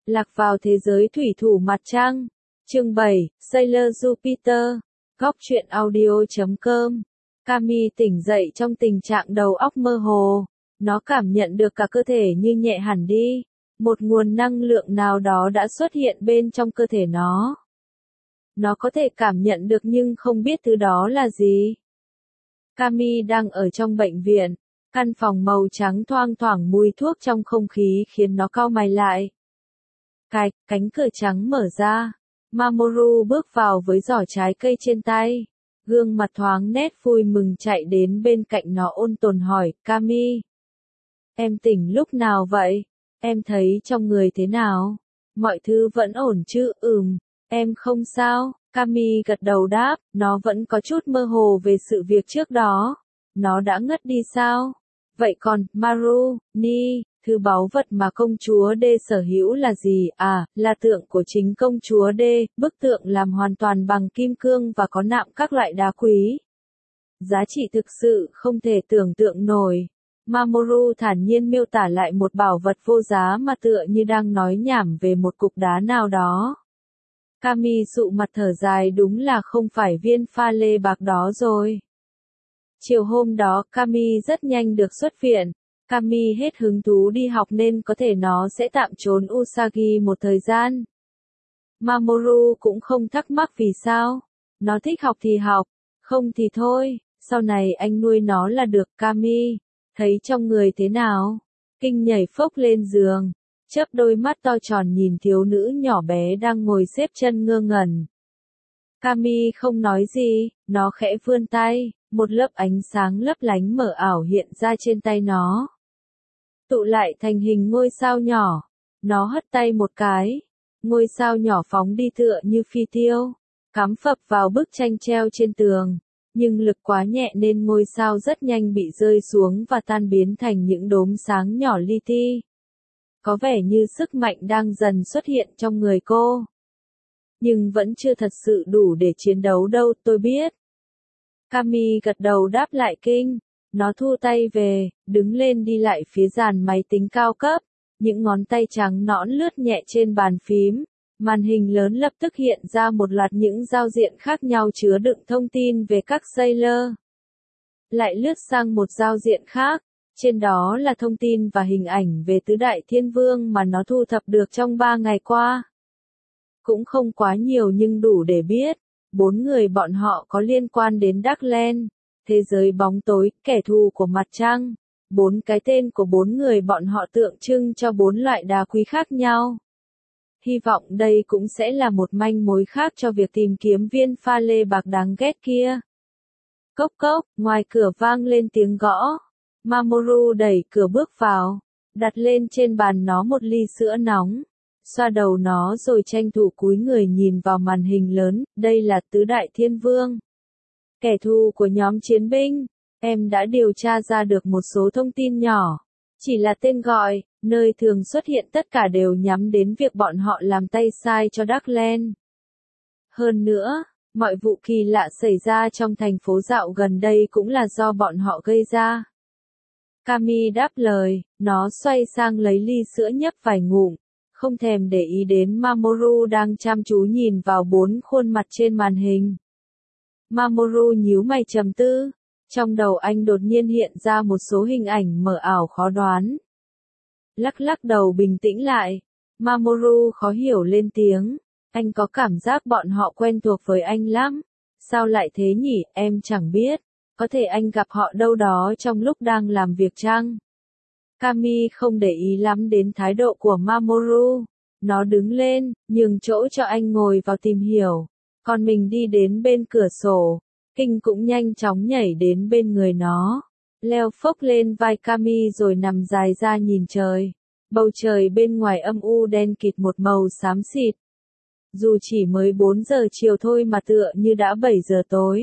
Lạc vào thế giới thủy thủ mặt trăng. Chương 7, Sailor Jupiter. Góc truyện audio.com. Cami tỉnh dậy trong tình trạng đầu óc mơ hồ. Nó cảm nhận được cả cơ thể như nhẹ hẳn đi. Một nguồn năng lượng nào đó đã xuất hiện bên trong cơ thể nó. Nó có thể cảm nhận được nhưng không biết thứ đó là gì. Cami đang ở trong bệnh viện. Căn phòng màu trắng thoang thoảng mùi thuốc trong không khí khiến nó cau mày lại. Cánh cửa trắng mở ra. Mamoru bước vào với giỏ trái cây trên tay. Gương mặt thoáng nét vui mừng chạy đến bên cạnh nó ôn tồn hỏi, Cami. Em tỉnh lúc nào vậy? Em thấy trong người thế nào? Mọi thứ vẫn ổn chứ? Em không sao. Cami gật đầu đáp, nó vẫn có chút mơ hồ về sự việc trước đó. Nó đã ngất đi sao? Vậy còn, Maru, Ni, thứ báu vật mà công chúa D sở hữu là gì? À, là tượng của chính công chúa D, bức tượng làm hoàn toàn bằng kim cương và có nạm các loại đá quý. Giá trị thực sự không thể tưởng tượng nổi. Mamoru thản nhiên miêu tả lại một bảo vật vô giá mà tựa như đang nói nhảm về một cục đá nào đó. Cami sụ mặt thở dài, đúng là không phải viên pha lê bạc đó rồi. Chiều hôm đó, Cami rất nhanh được xuất viện. Cami hết hứng thú đi học nên có thể nó sẽ tạm trốn Usagi một thời gian. Mamoru cũng không thắc mắc vì sao. Nó thích học thì học, không thì thôi, sau này anh nuôi nó là được. Cami thấy trong người thế nào? Kinh nhảy phốc lên giường, chớp đôi mắt to tròn nhìn thiếu nữ nhỏ bé đang ngồi xếp chân ngơ ngẩn. Cami không nói gì, nó khẽ vươn tay, một lớp ánh sáng lấp lánh mờ ảo hiện ra trên tay nó. Tụ lại thành hình ngôi sao nhỏ. Nó hất tay một cái. Ngôi sao nhỏ phóng đi tựa như phi tiêu. Cắm phập vào bức tranh treo trên tường. Nhưng lực quá nhẹ nên ngôi sao rất nhanh bị rơi xuống và tan biến thành những đốm sáng nhỏ li ti. Có vẻ như sức mạnh đang dần xuất hiện trong người cô. Nhưng vẫn chưa thật sự đủ để chiến đấu đâu, tôi biết. Cami gật đầu đáp lại kinh. Nó thu tay về, đứng lên đi lại phía dàn máy tính cao cấp. Những ngón tay trắng nõn lướt nhẹ trên bàn phím. Màn hình lớn lập tức hiện ra một loạt những giao diện khác nhau chứa đựng thông tin về các Sailor. Lại lướt sang một giao diện khác. Trên đó là thông tin và hình ảnh về tứ đại thiên vương mà nó thu thập được trong 3 ngày qua. Cũng không quá nhiều nhưng đủ để biết. 4 người bọn họ có liên quan đến Darkland. Thế giới bóng tối, kẻ thù của mặt trăng. 4 cái tên của 4 người bọn họ tượng trưng cho 4 loại đá quý khác nhau. Hy vọng đây cũng sẽ là một manh mối khác cho việc tìm kiếm viên pha lê bạc đáng ghét kia. Cốc cốc, ngoài cửa vang lên tiếng gõ. Mamoru đẩy cửa bước vào, đặt lên trên bàn nó một ly sữa nóng. Xoa đầu nó rồi tranh thủ cúi người nhìn vào màn hình lớn, đây là tứ đại thiên vương. Kẻ thù của nhóm chiến binh, em đã điều tra ra được một số thông tin nhỏ. Chỉ là tên gọi, nơi thường xuất hiện tất cả đều nhắm đến việc bọn họ làm tay sai cho Darkland. Hơn nữa, mọi vụ kỳ lạ xảy ra trong thành phố dạo gần đây cũng là do bọn họ gây ra. Cami đáp lời, nó xoay sang lấy ly sữa nhấp vài ngụm, không thèm để ý đến Mamoru đang chăm chú nhìn vào 4 khuôn mặt trên màn hình. Mamoru nhíu mày trầm tư, trong đầu anh đột nhiên hiện ra một số hình ảnh mờ ảo khó đoán. Lắc lắc đầu bình tĩnh lại, Mamoru khó hiểu lên tiếng, anh có cảm giác bọn họ quen thuộc với anh lắm. Sao lại thế nhỉ, em chẳng biết, có thể anh gặp họ đâu đó trong lúc đang làm việc chăng? Cami không để ý lắm đến thái độ của Mamoru, nó đứng lên, nhường chỗ cho anh ngồi vào tìm hiểu. Còn mình đi đến bên cửa sổ, Kinh cũng nhanh chóng nhảy đến bên người nó, leo phốc lên vai Cami rồi nằm dài ra nhìn trời. Bầu trời bên ngoài âm u đen kịt một màu xám xịt. Dù chỉ mới 4 giờ chiều thôi mà tựa như đã 7 giờ tối.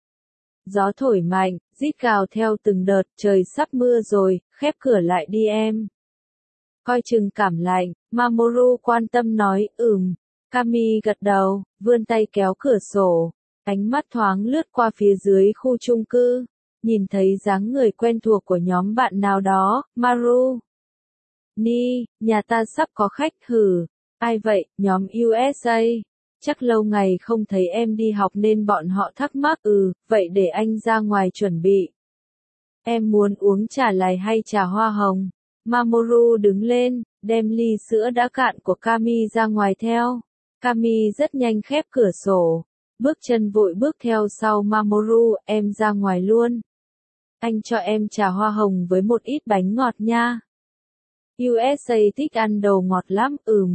Gió thổi mạnh, rít gào theo từng đợt, trời sắp mưa rồi, khép cửa lại đi em. Coi chừng cảm lạnh, Mamoru quan tâm nói, Cami gật đầu, vươn tay kéo cửa sổ, ánh mắt thoáng lướt qua phía dưới khu chung cư, nhìn thấy dáng người quen thuộc của nhóm bạn nào đó, Maru. Ni, nhà ta sắp có khách hử, Ai vậy, nhóm USA? Chắc lâu ngày không thấy em đi học nên bọn họ thắc mắc. Vậy để anh ra ngoài chuẩn bị. Em muốn uống trà lài hay trà hoa hồng? Mamoru đứng lên, đem ly sữa đã cạn của Kami ra ngoài theo. Kami rất nhanh khép cửa sổ, bước chân vội bước theo sau Mamoru, em ra ngoài luôn. Anh cho em trà hoa hồng với một ít bánh ngọt nha. USA thích ăn đồ ngọt lắm,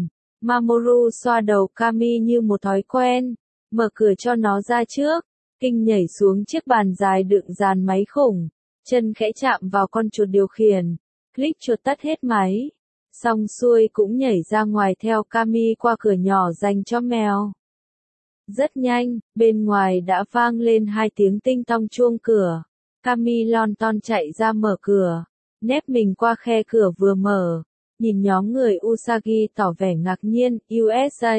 Mamoru xoa đầu Kami như một thói quen, mở cửa cho nó ra trước, kinh nhảy xuống chiếc bàn dài đựng dàn máy khủng, chân khẽ chạm vào con chuột điều khiển, click chuột tắt hết máy, xong xuôi cũng nhảy ra ngoài theo Kami qua cửa nhỏ dành cho mèo. Rất nhanh, bên ngoài đã vang lên 2 tiếng tinh tong chuông cửa, Kami lon ton chạy ra mở cửa, nép mình qua khe cửa vừa mở. Nhìn nhóm người Usagi tỏ vẻ ngạc nhiên, USA.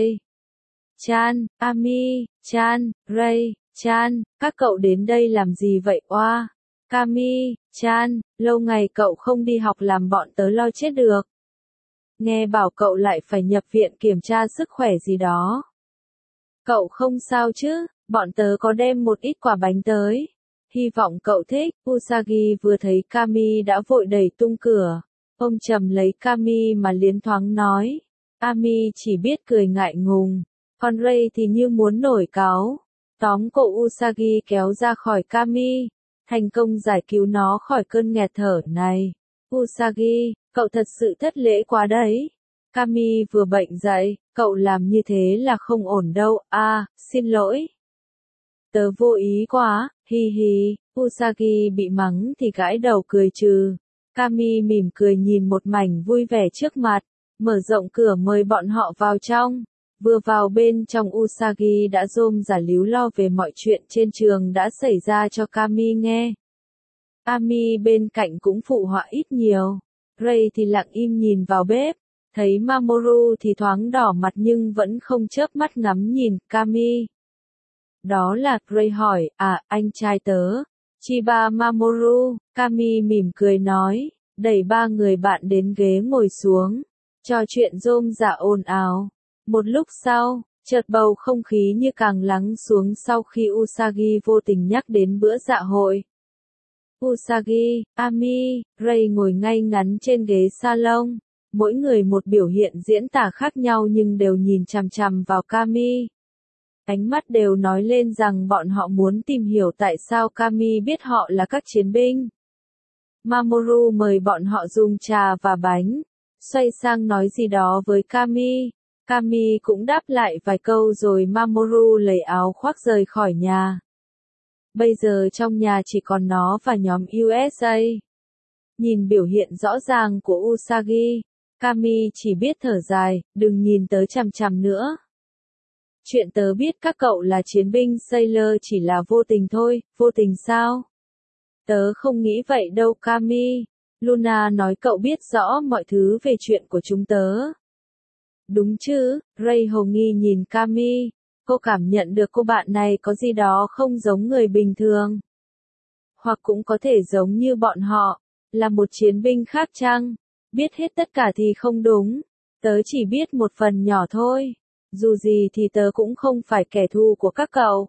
Chan, Ami, Chan, Ray, Chan, các cậu đến đây làm gì vậy oa? Kami, Chan, lâu ngày cậu không đi học làm bọn tớ lo chết được. Nghe bảo cậu lại phải nhập viện kiểm tra sức khỏe gì đó. Cậu không sao chứ, bọn tớ có đem một ít quả bánh tới. Hy vọng cậu thích. Usagi vừa thấy Kami đã vội đẩy tung cửa. Ông trầm lấy Kami mà liến thoáng nói. Ami chỉ biết cười ngại ngùng. Còn Ray thì như muốn nổi cáu. Tóm cổ Usagi kéo ra khỏi Kami. Thành công giải cứu nó khỏi cơn nghẹt thở này. Usagi, cậu thật sự thất lễ quá đấy. Kami vừa bệnh dậy, cậu làm như thế là không ổn đâu. Xin lỗi. Tớ vô ý quá, hi hi. Usagi bị mắng thì gãi đầu cười trừ. Kami mỉm cười nhìn một mảnh vui vẻ trước mặt, mở rộng cửa mời bọn họ vào trong. Vừa vào bên trong Usagi đã rôm rả líu lo về mọi chuyện trên trường đã xảy ra cho Kami nghe. Ami bên cạnh cũng phụ họa ít nhiều. Ray thì lặng im nhìn vào bếp, thấy Mamoru thì thoáng đỏ mặt nhưng vẫn không chớp mắt ngắm nhìn Kami. Đó là Ray hỏi, anh trai tớ. Chiba Mamoru, Kami mỉm cười nói, đẩy 3 người bạn đến ghế ngồi xuống, trò chuyện rôm rả ồn ào. Một lúc sau, chợt bầu không khí như càng lắng xuống sau khi Usagi vô tình nhắc đến bữa dạ hội. Usagi, Ami, Ray ngồi ngay ngắn trên ghế salon, mỗi người một biểu hiện diễn tả khác nhau nhưng đều nhìn chằm chằm vào Kami. Ánh mắt đều nói lên rằng bọn họ muốn tìm hiểu tại sao Kami biết họ là các chiến binh. Mamoru mời bọn họ dùng trà và bánh, xoay sang nói gì đó với Kami. Kami cũng đáp lại vài câu rồi Mamoru lấy áo khoác rời khỏi nhà. Bây giờ trong nhà chỉ còn nó và nhóm USA. Nhìn biểu hiện rõ ràng của Usagi, Kami chỉ biết thở dài, đừng nhìn tớ chằm chằm nữa. Chuyện tớ biết các cậu là chiến binh Sailor chỉ là vô tình thôi, vô tình sao? Tớ không nghĩ vậy đâu Kami. Luna nói cậu biết rõ mọi thứ về chuyện của chúng tớ. Đúng chứ, Ray hồ nghi nhìn Kami. Cô cảm nhận được cô bạn này có gì đó không giống người bình thường. Hoặc cũng có thể giống như bọn họ, là một chiến binh khác chăng? Biết hết tất cả thì không đúng. Tớ chỉ biết một phần nhỏ thôi. Dù gì thì tớ cũng không phải kẻ thù của các cậu.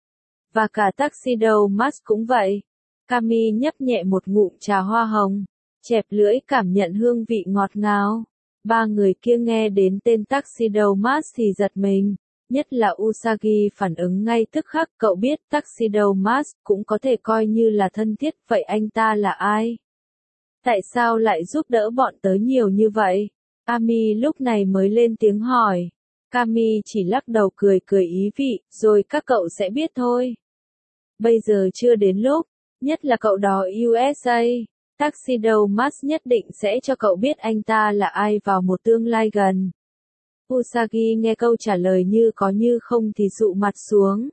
Và cả Tuxedo Mask cũng vậy. Kami nhấp nhẹ một ngụm trà hoa hồng, chẹp lưỡi cảm nhận hương vị ngọt ngào. 3 người kia nghe đến tên Tuxedo Mask thì giật mình, nhất là Usagi phản ứng ngay tức khắc. Cậu biết Tuxedo Mask cũng có thể coi như là thân thiết, vậy anh ta là ai? Tại sao lại giúp đỡ bọn tớ nhiều như vậy? Ami lúc này mới lên tiếng hỏi. Kami chỉ lắc đầu cười cười ý vị, rồi các cậu sẽ biết thôi. Bây giờ chưa đến lúc, nhất là cậu đó USA. Tuxedo Mask nhất định sẽ cho cậu biết anh ta là ai vào một tương lai gần. Usagi nghe câu trả lời như có như không thì dụ mặt xuống.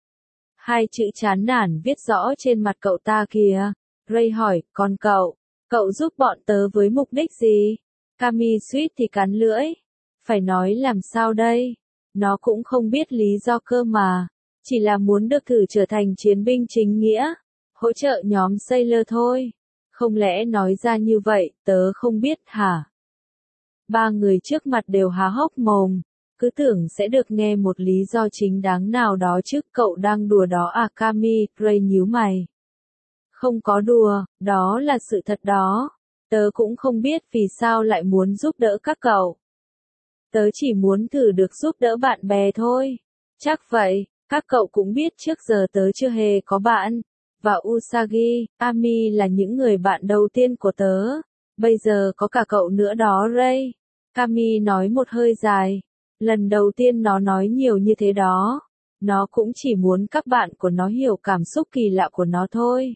2 chữ chán nản viết rõ trên mặt cậu ta kìa. Ray hỏi, còn cậu giúp bọn tớ với mục đích gì? Kami suýt thì cắn lưỡi. Phải nói làm sao đây? Nó cũng không biết lý do cơ mà. Chỉ là muốn được thử trở thành chiến binh chính nghĩa. Hỗ trợ nhóm Sailor thôi. Không lẽ nói ra như vậy, tớ không biết hả? Ba người trước mặt đều há hốc mồm, cứ tưởng sẽ được nghe một lý do chính đáng nào đó chứ. Cậu đang đùa đó à? Kami, Ray nhíu mày. Không có đùa, đó là sự thật đó. Tớ cũng không biết vì sao lại muốn giúp đỡ các cậu. Tớ chỉ muốn thử được giúp đỡ bạn bè thôi. Chắc vậy, các cậu cũng biết trước giờ tớ chưa hề có bạn. Và Usagi, Ami là những người bạn đầu tiên của tớ. Bây giờ có cả cậu nữa đó Ray. Kami nói một hơi dài. Lần đầu tiên nó nói nhiều như thế đó. Nó cũng chỉ muốn các bạn của nó hiểu cảm xúc kỳ lạ của nó thôi.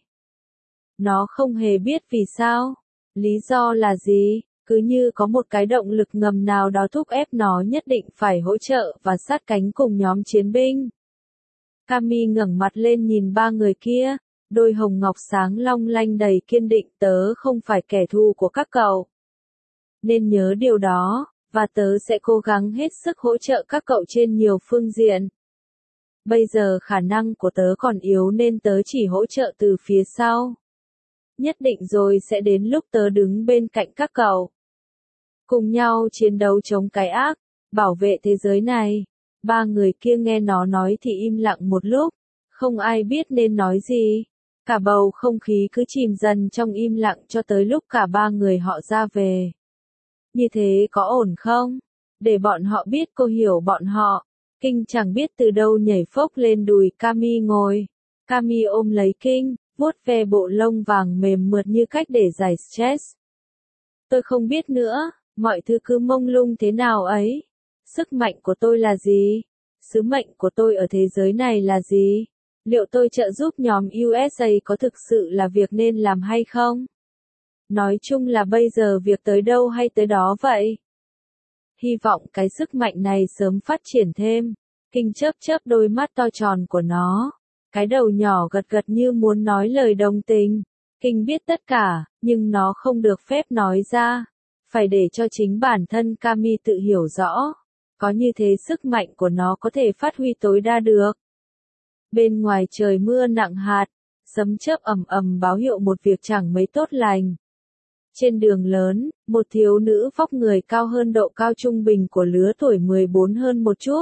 Nó không hề biết vì sao. Lý do là gì? Cứ như có một cái động lực ngầm nào đó thúc ép nó nhất định phải hỗ trợ và sát cánh cùng nhóm chiến binh. Kami ngẩng mặt lên nhìn ba người kia, đôi hồng ngọc sáng long lanh đầy kiên định. Tớ không phải kẻ thù của các cậu. Nên nhớ điều đó, và tớ sẽ cố gắng hết sức hỗ trợ các cậu trên nhiều phương diện. Bây giờ khả năng của tớ còn yếu nên tớ chỉ hỗ trợ từ phía sau. Nhất định rồi sẽ đến lúc tớ đứng bên cạnh các cậu. Cùng nhau chiến đấu chống cái ác, bảo vệ thế giới này. Ba người kia nghe nó nói thì im lặng một lúc, không ai biết nên nói gì. Cả bầu không khí cứ chìm dần trong im lặng cho tới lúc cả ba người họ ra về. Như thế có ổn không? Để bọn họ biết cô hiểu bọn họ. Kinh chẳng biết từ đâu nhảy phốc lên đùi Kami ngồi. Kami ôm lấy Kinh, vuốt ve bộ lông vàng mềm mượt như cách để giải stress. Tôi không biết nữa, mọi thứ cứ mông lung thế nào ấy. Sức mạnh của tôi là gì? Sứ mệnh của tôi ở thế giới này là gì? Liệu tôi trợ giúp nhóm USA có thực sự là việc nên làm hay không? Nói chung là bây giờ việc tới đâu hay tới đó vậy. Hy vọng cái sức mạnh này sớm phát triển thêm. Kinh chớp chớp đôi mắt to tròn của nó. Cái đầu nhỏ gật gật như muốn nói lời đồng tình. Kinh biết tất cả, nhưng nó không được phép nói ra. Phải để cho chính bản thân Kami tự hiểu rõ. Có như thế sức mạnh của nó có thể phát huy tối đa được. Bên ngoài trời mưa nặng hạt, sấm chớp ầm ầm báo hiệu một việc chẳng mấy tốt lành. Trên đường lớn, một thiếu nữ vóc người cao hơn độ cao trung bình của lứa tuổi 14 hơn một chút.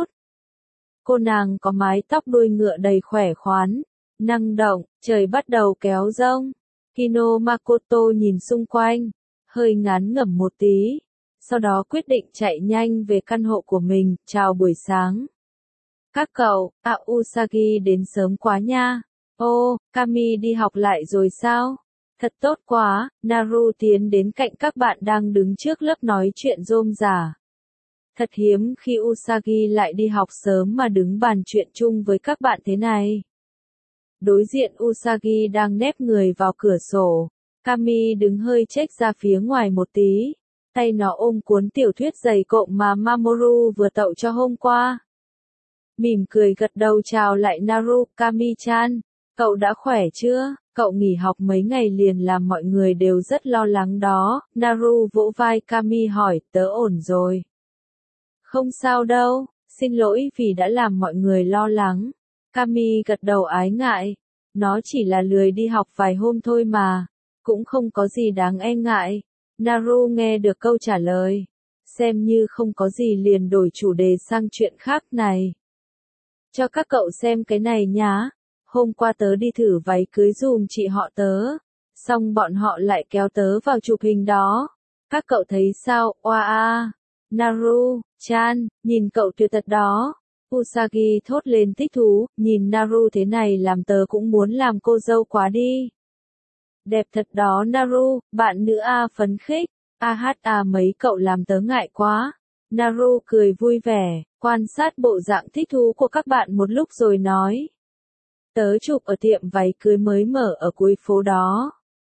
Cô nàng có mái tóc đuôi ngựa đầy khỏe khoắn, năng động, trời bắt đầu kéo giông. Kino Makoto nhìn xung quanh, hơi ngán ngẩm một tí. Sau đó quyết định chạy nhanh về căn hộ của mình. Chào buổi sáng. Các cậu, Usagi đến sớm quá nha. Ô, Kami đi học lại rồi sao? Thật tốt quá. Naru tiến đến cạnh các bạn đang đứng trước lớp nói chuyện rôm rả. Thật hiếm khi Usagi lại đi học sớm mà đứng bàn chuyện chung với các bạn thế này. Đối diện Usagi đang nép người vào cửa sổ. Kami đứng hơi chếch ra phía ngoài một tí. Tay nó ôm cuốn tiểu thuyết dày cộm mà Mamoru vừa tậu cho hôm qua. Mỉm cười gật đầu chào lại Naru. Kami-chan, cậu đã khỏe chưa? Cậu nghỉ học mấy ngày liền làm mọi người đều rất lo lắng đó. Naru vỗ vai Kami hỏi, tớ ổn rồi. Không sao đâu, xin lỗi vì đã làm mọi người lo lắng. Kami gật đầu ái ngại. Nó chỉ là lười đi học vài hôm thôi mà. Cũng không có gì đáng e ngại. Naru nghe được câu trả lời. Xem như không có gì liền đổi chủ đề sang chuyện khác này. Cho các cậu xem cái này nhá. Hôm qua tớ đi thử váy cưới giùm chị họ tớ. Xong bọn họ lại kéo tớ vào chụp hình đó. Các cậu thấy sao? Oa Naru-chan, nhìn cậu tuyệt thật đó. Usagi thốt lên thích thú, nhìn Naru thế này làm tớ cũng muốn làm cô dâu quá đi. Đẹp thật đó Naru, bạn nữ phấn khích. Mấy cậu làm tớ ngại quá. Naru cười vui vẻ, quan sát bộ dạng thích thú của các bạn một lúc rồi nói. Tớ chụp ở tiệm váy cưới mới mở ở cuối phố đó.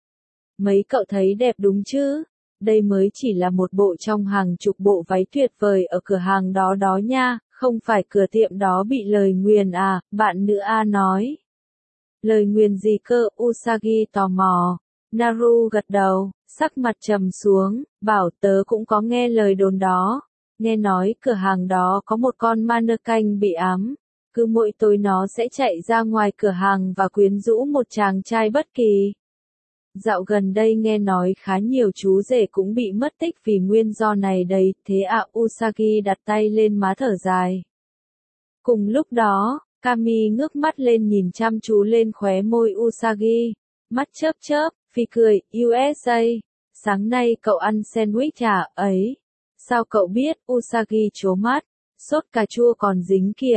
Mấy cậu thấy đẹp đúng chứ? Đây mới chỉ là một bộ trong hàng chục bộ váy tuyệt vời ở cửa hàng đó đó nha, không phải cửa tiệm đó bị lời nguyền à, bạn nữ nói. Lời nguyền gì cơ? Usagi tò mò. Naru gật đầu, sắc mặt trầm xuống, bảo tớ cũng có nghe lời đồn đó. Nghe nói cửa hàng đó có một con mannequin bị ám. Cứ mỗi tối nó sẽ chạy ra ngoài cửa hàng và quyến rũ một chàng trai bất kỳ. Dạo gần đây nghe nói khá nhiều chú rể cũng bị mất tích vì nguyên do này đấy, thế à Usagi đặt tay lên má thở dài. Cùng lúc đó, Kami ngước mắt lên nhìn chăm chú lên khóe môi Usagi, mắt chớp chớp, phì cười, USA, sáng nay cậu ăn sandwich à, ấy. Sao cậu biết, Usagi trố mắt, sốt cà chua còn dính kìa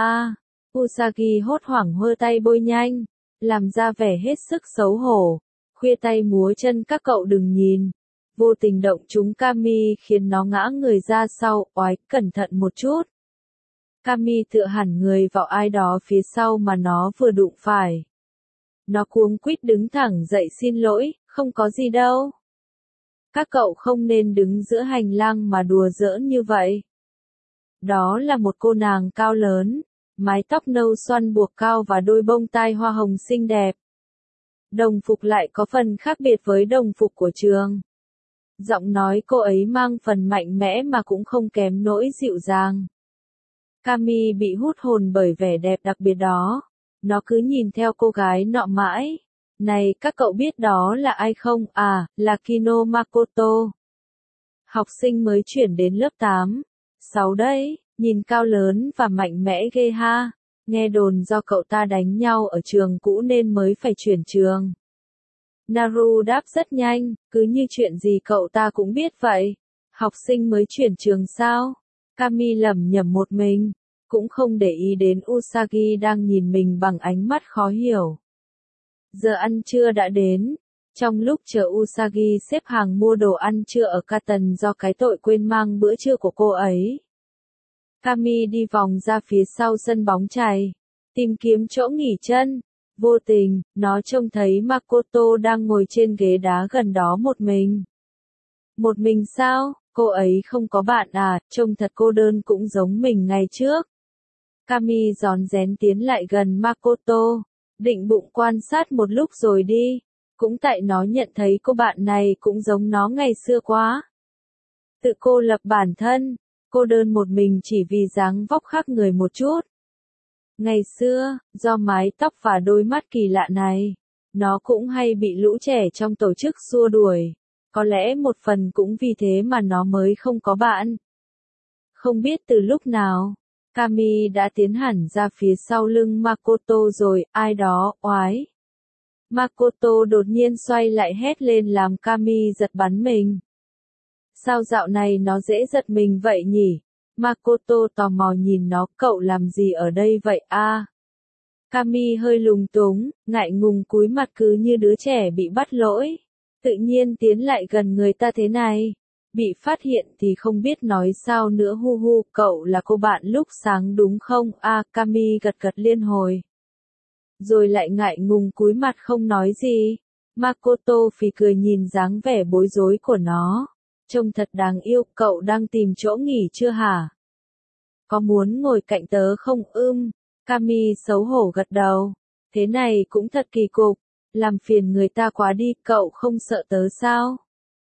Usagi hốt hoảng hơ tay bôi nhanh, làm ra vẻ hết sức xấu hổ, khuya tay múa chân các cậu đừng nhìn. Vô tình động trúng Kami khiến nó ngã người ra sau, oái, cẩn thận một chút. Kami tựa hẳn người vào ai đó phía sau mà nó vừa đụng phải. Nó cuống quýt đứng thẳng dậy xin lỗi, không có gì đâu. Các cậu không nên đứng giữa hành lang mà đùa giỡn như vậy. Đó là một cô nàng cao lớn, mái tóc nâu xoăn buộc cao và đôi bông tai hoa hồng xinh đẹp. Đồng phục lại có phần khác biệt với đồng phục của trường. Giọng nói cô ấy mang phần mạnh mẽ mà cũng không kém nỗi dịu dàng. Kami bị hút hồn bởi vẻ đẹp đặc biệt đó. Nó cứ nhìn theo cô gái nọ mãi. Này, các cậu biết đó là ai không? À, là Kino Makoto. Học sinh mới chuyển đến lớp 8. 6 đấy, nhìn cao lớn và mạnh mẽ ghê ha. Nghe đồn do cậu ta đánh nhau ở trường cũ nên mới phải chuyển trường. Naru đáp rất nhanh, cứ như chuyện gì cậu ta cũng biết vậy. Học sinh mới chuyển trường sao? Kami lẩm nhẩm một mình, cũng không để ý đến Usagi đang nhìn mình bằng ánh mắt khó hiểu. Giờ ăn trưa đã đến. Trong lúc chờ Usagi xếp hàng mua đồ ăn trưa ở Canton do cái tội quên mang bữa trưa của cô ấy, Kami đi vòng ra phía sau sân bóng chày, tìm kiếm chỗ nghỉ chân. Vô tình, nó trông thấy Makoto đang ngồi trên ghế đá gần đó một mình. Một mình sao? Cô ấy không có bạn à, trông thật cô đơn cũng giống mình ngày trước. Kami rón rén tiến lại gần Makoto, định bụng quan sát một lúc rồi đi. Cũng tại nó nhận thấy cô bạn này cũng giống nó ngày xưa quá. Tự cô lập bản thân, cô đơn một mình chỉ vì dáng vóc khác người một chút. Ngày xưa, do mái tóc và đôi mắt kỳ lạ này, nó cũng hay bị lũ trẻ trong tổ chức xua đuổi. Có lẽ một phần cũng vì thế mà nó mới không có bạn. Không biết từ lúc nào, Kami đã tiến hẳn ra phía sau lưng Makoto rồi, ai đó, oái. Makoto đột nhiên xoay lại hét lên làm Kami giật bắn mình. Sao dạo này nó dễ giật mình vậy nhỉ? Makoto tò mò nhìn nó, cậu làm gì ở đây vậy a? Kami hơi lúng túng, ngại ngùng cúi mặt cứ như đứa trẻ bị bắt lỗi. Tự nhiên tiến lại gần người ta thế này. Bị phát hiện thì không biết nói sao nữa hu hu, cậu là cô bạn lúc sáng đúng không? Kami gật gật liên hồi. Rồi lại ngại ngùng cúi mặt không nói gì. Makoto phì cười nhìn dáng vẻ bối rối của nó. Trông thật đáng yêu, cậu đang tìm chỗ nghỉ chưa hả? Có muốn ngồi cạnh tớ không? Kami xấu hổ gật đầu. Thế này cũng thật kỳ cục, làm phiền người ta quá đi, cậu không sợ tớ sao?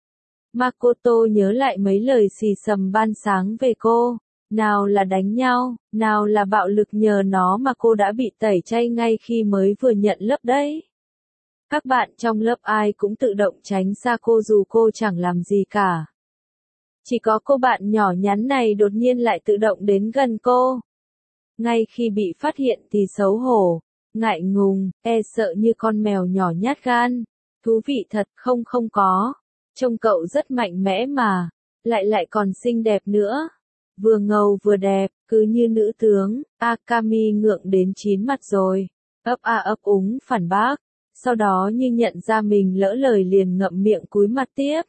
Makoto nhớ lại mấy lời xì xầm ban sáng về cô. Nào là đánh nhau, nào là bạo lực nhờ nó mà cô đã bị tẩy chay ngay khi mới vừa nhận lớp đấy. Các bạn trong lớp ai cũng tự động tránh xa cô dù cô chẳng làm gì cả. Chỉ có cô bạn nhỏ nhắn này đột nhiên lại tự động đến gần cô. Ngay khi bị phát hiện thì xấu hổ, ngại ngùng, sợ như con mèo nhỏ nhát gan. Thú vị thật, không có. Trông cậu rất mạnh mẽ mà, lại còn xinh đẹp nữa. Vừa ngầu vừa đẹp, cứ như nữ tướng. Kami ngượng đến chín mặt rồi. Ấp úng phản bác. Sau đó như nhận ra mình lỡ lời liền ngậm miệng cúi mặt tiếp.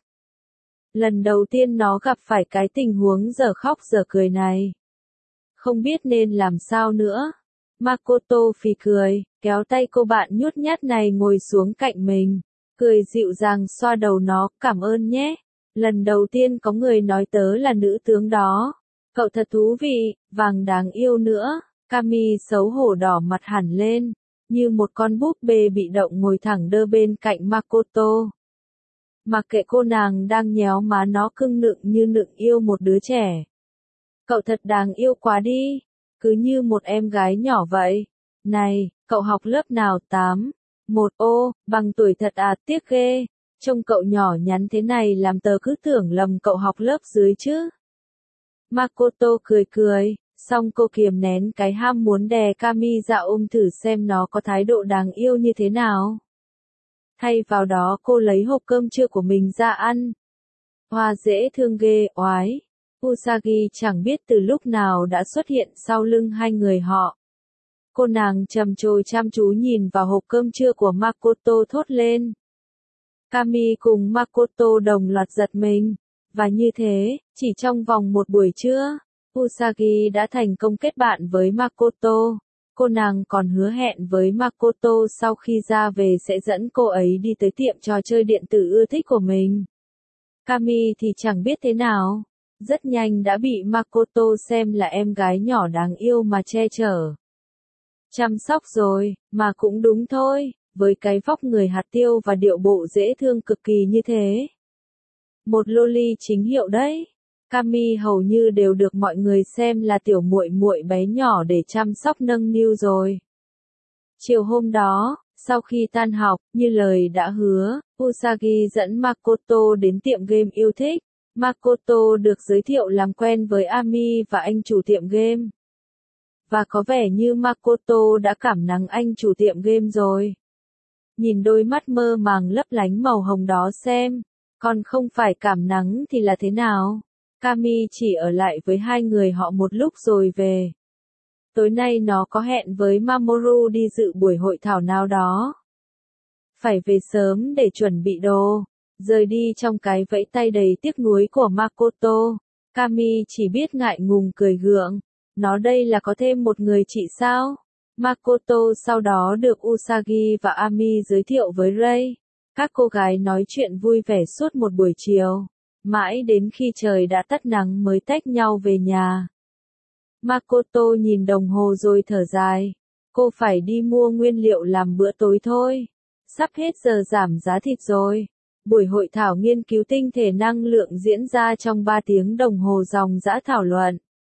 Lần đầu tiên nó gặp phải cái tình huống giờ khóc giờ cười này. Không biết nên làm sao nữa. Makoto phì cười, kéo tay cô bạn nhút nhát này ngồi xuống cạnh mình. Cười dịu dàng xoa đầu nó, cảm ơn nhé. Lần đầu tiên có người nói tớ là nữ tướng đó. Cậu thật thú vị, vàng đáng yêu nữa. Kami xấu hổ đỏ mặt hẳn lên, như một con búp bê bị động ngồi thẳng đơ bên cạnh Makoto. Mặc kệ cô nàng đang nhéo má nó cưng nựng như nựng yêu một đứa trẻ. Cậu thật đáng yêu quá đi, cứ như một em gái nhỏ vậy. Này, cậu học lớp nào? 8. Một ô, bằng tuổi thật à, tiếc ghê. Trông cậu nhỏ nhắn thế này làm tớ cứ tưởng lầm cậu học lớp dưới chứ. Makoto cười cười, xong cô kiềm nén cái ham muốn đè Kami ra ôm thử xem nó có thái độ đáng yêu như thế nào. Thay vào đó cô lấy hộp cơm trưa của mình ra ăn. Hoa dễ thương ghê, oái. Usagi chẳng biết từ lúc nào đã xuất hiện sau lưng hai người họ. Cô nàng trầm trồ chăm chú nhìn vào hộp cơm trưa của Makoto thốt lên. Kami cùng Makoto đồng loạt giật mình. Và như thế, chỉ trong vòng một buổi trưa, Usagi đã thành công kết bạn với Makoto. Cô nàng còn hứa hẹn với Makoto sau khi ra về sẽ dẫn cô ấy đi tới tiệm trò chơi điện tử ưa thích của mình. Kami thì chẳng biết thế nào. Rất nhanh đã bị Makoto xem là em gái nhỏ đáng yêu mà che chở. Chăm sóc rồi, mà cũng đúng thôi, với cái vóc người hạt tiêu và điệu bộ dễ thương cực kỳ như thế. Một loli chính hiệu đấy. Kami hầu như đều được mọi người xem là tiểu muội muội bé nhỏ để chăm sóc nâng niu rồi. Chiều hôm đó, sau khi tan học, như lời đã hứa, Usagi dẫn Makoto đến tiệm game yêu thích. Makoto được giới thiệu làm quen với Ami và anh chủ tiệm game. Và có vẻ như Makoto đã cảm nắng anh chủ tiệm game rồi. Nhìn đôi mắt mơ màng lấp lánh màu hồng đó xem, còn không phải cảm nắng thì là thế nào? Kami chỉ ở lại với hai người họ một lúc rồi về. Tối nay nó có hẹn với Mamoru đi dự buổi hội thảo nào đó. Phải về sớm để chuẩn bị đồ. Rời đi trong cái vẫy tay đầy tiếc nuối của Makoto. Kami chỉ biết ngại ngùng cười gượng. Nó đây là có thêm một người chị sao? Makoto sau đó được Usagi và Ami giới thiệu với Rei. Các cô gái nói chuyện vui vẻ suốt một buổi chiều. Mãi đến khi trời đã tắt nắng mới tách nhau về nhà. Makoto nhìn đồng hồ rồi thở dài. Cô phải đi mua nguyên liệu làm bữa tối thôi. Sắp hết giờ giảm giá thịt rồi. Buổi hội thảo nghiên cứu tinh thể năng lượng diễn ra trong 3 tiếng đồng hồ ròng rã thảo luận.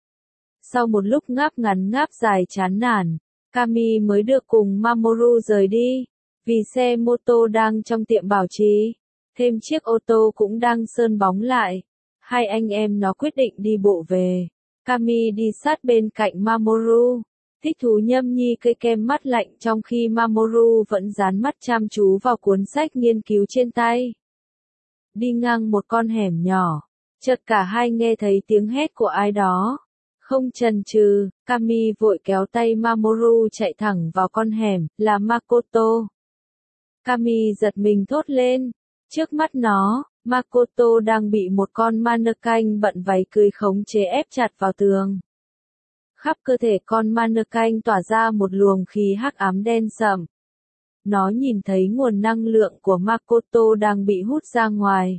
Sau một lúc ngáp ngắn ngáp dài chán nản, Kami mới được cùng Mamoru rời đi. Vì xe mô tô đang trong tiệm bảo trì. Thêm chiếc ô tô cũng đang sơn bóng lại. Hai anh em nó quyết định đi bộ về. Kami đi sát bên cạnh Mamoru. Thích thú nhâm nhi cây kem mắt lạnh trong khi Mamoru vẫn dán mắt chăm chú vào cuốn sách nghiên cứu trên tay. Đi ngang một con hẻm nhỏ. Chợt cả hai nghe thấy tiếng hét của ai đó. Không chần chừ, Kami vội kéo tay Mamoru chạy thẳng vào con hẻm, là Makoto. Kami giật mình thốt lên. Trước mắt nó, Makoto đang bị một con mannequin bận váy cưới khống chế ép chặt vào tường. Khắp cơ thể con mannequin tỏa ra một luồng khí hắc ám đen sẫm. Nó nhìn thấy nguồn năng lượng của Makoto đang bị hút ra ngoài.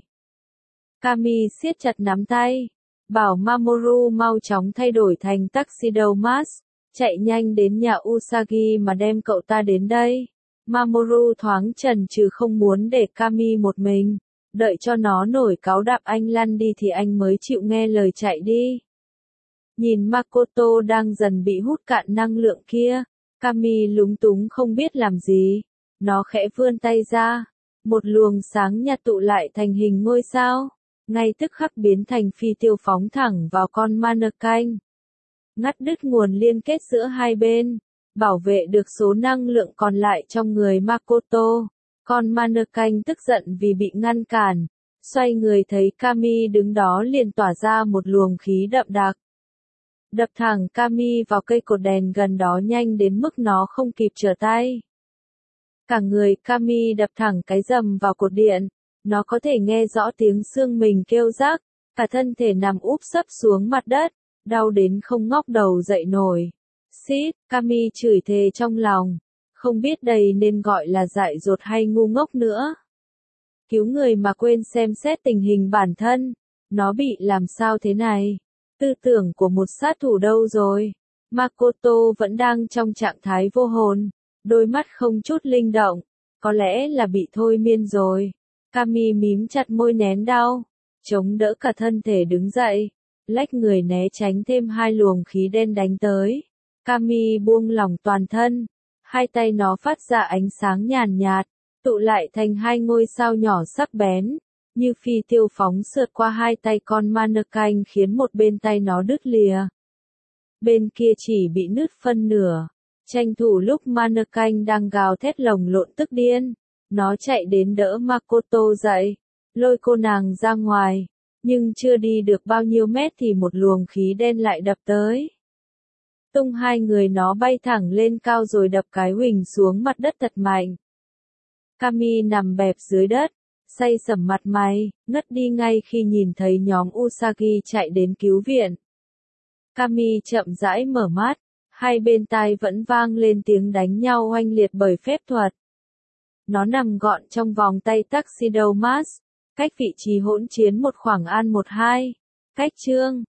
Kami siết chặt nắm tay, bảo Mamoru mau chóng thay đổi thành tuxedo mask, chạy nhanh đến nhà Usagi mà đem cậu ta đến đây. Mamoru thoáng chần chừ không muốn để Kami một mình, đợi cho nó nổi cáu đạp anh lăn đi thì anh mới chịu nghe lời chạy đi. Nhìn Makoto đang dần bị hút cạn năng lượng kia, Kami lúng túng không biết làm gì. Nó khẽ vươn tay ra, một luồng sáng nhạt tụ lại thành hình ngôi sao, ngay tức khắc biến thành phi tiêu phóng thẳng vào con mannequin. Ngắt đứt nguồn liên kết giữa hai bên, bảo vệ được số năng lượng còn lại trong người Makoto. Con mannequin tức giận vì bị ngăn cản, xoay người thấy Kami đứng đó liền tỏa ra một luồng khí đậm đặc. Đập thẳng Kami vào cây cột đèn gần đó nhanh đến mức nó không kịp trở tay. Cả người Kami đập thẳng cái rầm vào cột điện, nó có thể nghe rõ tiếng xương mình kêu rắc, cả thân thể nằm úp sấp xuống mặt đất, đau đến không ngóc đầu dậy nổi. Xít, Kami chửi thề trong lòng, không biết đây nên gọi là dại dột hay ngu ngốc nữa. Cứu người mà quên xem xét tình hình bản thân, nó bị làm sao thế này? Tư tưởng của một sát thủ đâu rồi? Makoto vẫn đang trong trạng thái vô hồn, đôi mắt không chút linh động, có lẽ là bị thôi miên rồi. Kami mím chặt môi nén đau, chống đỡ cả thân thể đứng dậy, lách người né tránh thêm hai luồng khí đen đánh tới. Kami buông lỏng toàn thân, Hai tay nó phát ra ánh sáng nhàn nhạt, tụ lại thành hai ngôi sao nhỏ sắc bén, như phi tiêu phóng sượt qua hai tay con mannequin khiến một bên tay nó đứt lìa. Bên kia chỉ bị nứt phân nửa. Tranh thủ lúc mannequin đang gào thét lồng lộn tức điên, nó chạy đến đỡ Makoto dậy, lôi cô nàng ra ngoài, nhưng chưa đi được bao nhiêu mét thì một luồng khí đen lại đập tới. Tung hai người nó bay thẳng lên cao rồi đập cái huỳnh xuống mặt đất thật mạnh. Kami nằm bẹp dưới đất, say sẩm mặt mày, ngất đi ngay khi nhìn thấy nhóm Usagi chạy đến cứu viện. Kami chậm rãi mở mắt, hai bên tai vẫn vang lên tiếng đánh nhau oanh liệt bởi phép thuật. Nó nằm gọn trong vòng tay Tuxedo Mask, cách vị trí hỗn chiến một khoảng an 1-2. Cách chương